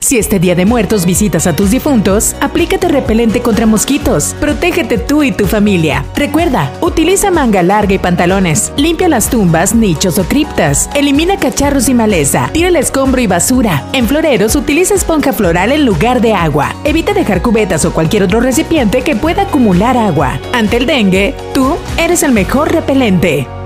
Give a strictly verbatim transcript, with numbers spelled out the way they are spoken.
Si este Día de Muertos visitas a tus difuntos, aplícate repelente contra mosquitos. Protégete tú y tu familia. Recuerda, utiliza manga larga y pantalones. Limpia las tumbas, nichos o criptas. Elimina cacharros y maleza. Tira el escombro y basura. En floreros, utiliza esponja floral en lugar de agua. Evita dejar cubetas o cualquier otro recipiente que pueda acumular agua. Ante el dengue, tú eres el mejor repelente.